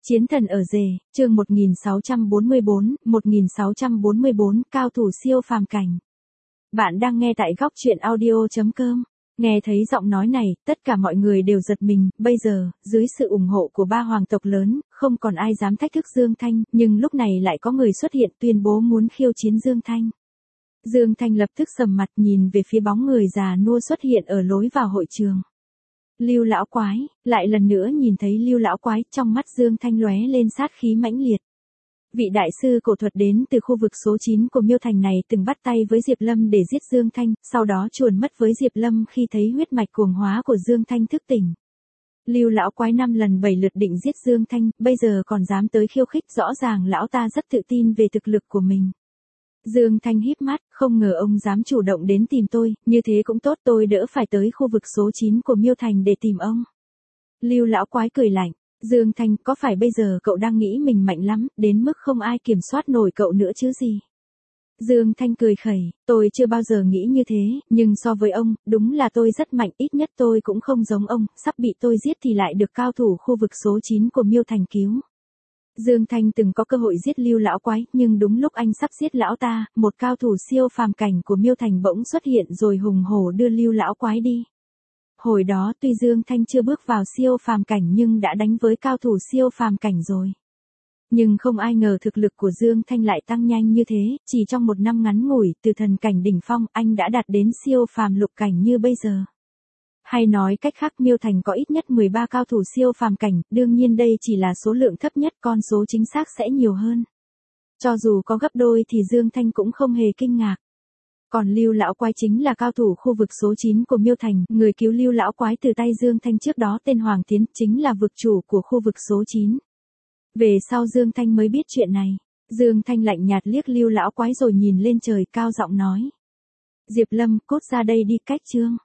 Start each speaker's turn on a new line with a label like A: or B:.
A: Chiến thần ở rể, chương 1644, cao thủ siêu phàm cảnh. Bạn đang nghe tại góc truyện audio.com. Nghe thấy giọng nói này, tất cả mọi người đều giật mình, bây giờ, dưới sự ủng hộ của ba hoàng tộc lớn, không còn ai dám thách thức Dương Thanh, nhưng lúc này lại có người xuất hiện tuyên bố muốn khiêu chiến Dương Thanh. Dương Thanh lập tức sầm mặt nhìn về phía bóng người già nua xuất hiện ở lối vào hội trường. Lưu lão quái, lại lần nữa nhìn thấy Lưu lão quái, trong mắt Dương Thanh lóe lên sát khí mãnh liệt. Vị đại sư cổ thuật đến từ khu vực số 9 của Miêu Thành này từng bắt tay với Diệp Lâm để giết Dương Thanh, sau đó chuồn mất với Diệp Lâm khi thấy huyết mạch cuồng hóa của Dương Thanh thức tỉnh. Lưu lão quái 5 lần 7 lượt định giết Dương Thanh, bây giờ còn dám tới khiêu khích, rõ ràng lão ta rất tự tin về thực lực của mình. Dương Thanh híp mắt, không ngờ ông dám chủ động đến tìm tôi, như thế cũng tốt, tôi đỡ phải tới khu vực số 9 của Miêu Thành để tìm ông. Lưu lão quái cười lạnh, Dương Thanh, có phải bây giờ cậu đang nghĩ mình mạnh lắm, đến mức không ai kiểm soát nổi cậu nữa chứ gì? Dương Thanh cười khẩy, tôi chưa bao giờ nghĩ như thế, nhưng so với ông, đúng là tôi rất mạnh, ít nhất tôi cũng không giống ông, sắp bị tôi giết thì lại được cao thủ khu vực số 9 của Miêu Thành cứu. Dương Thanh từng có cơ hội giết Lưu lão quái, nhưng đúng lúc anh sắp giết lão ta, một cao thủ siêu phàm cảnh của Miêu Thành bỗng xuất hiện rồi hùng hổ đưa Lưu lão quái đi. Hồi đó tuy Dương Thanh chưa bước vào siêu phàm cảnh nhưng đã đánh với cao thủ siêu phàm cảnh rồi. Nhưng không ai ngờ thực lực của Dương Thanh lại tăng nhanh như thế, chỉ trong một năm ngắn ngủi, từ thần cảnh đỉnh phong, anh đã đạt đến siêu phàm lục cảnh như bây giờ. Hay nói cách khác, Miêu Thành có ít nhất 13 cao thủ siêu phàm cảnh, đương nhiên đây chỉ là số lượng thấp nhất, con số chính xác sẽ nhiều hơn. Cho dù có gấp đôi thì Dương Thanh cũng không hề kinh ngạc. Còn Lưu lão quái chính là cao thủ khu vực số 9 của Miêu Thành, người cứu Lưu lão quái từ tay Dương Thanh trước đó tên Hoàng Tiến, chính là vực chủ của khu vực số 9. Về sau Dương Thanh mới biết chuyện này. Dương Thanh lạnh nhạt liếc Lưu lão quái rồi nhìn lên trời, cao giọng nói: Diệp Lâm, cút ra đây đi, cách chương.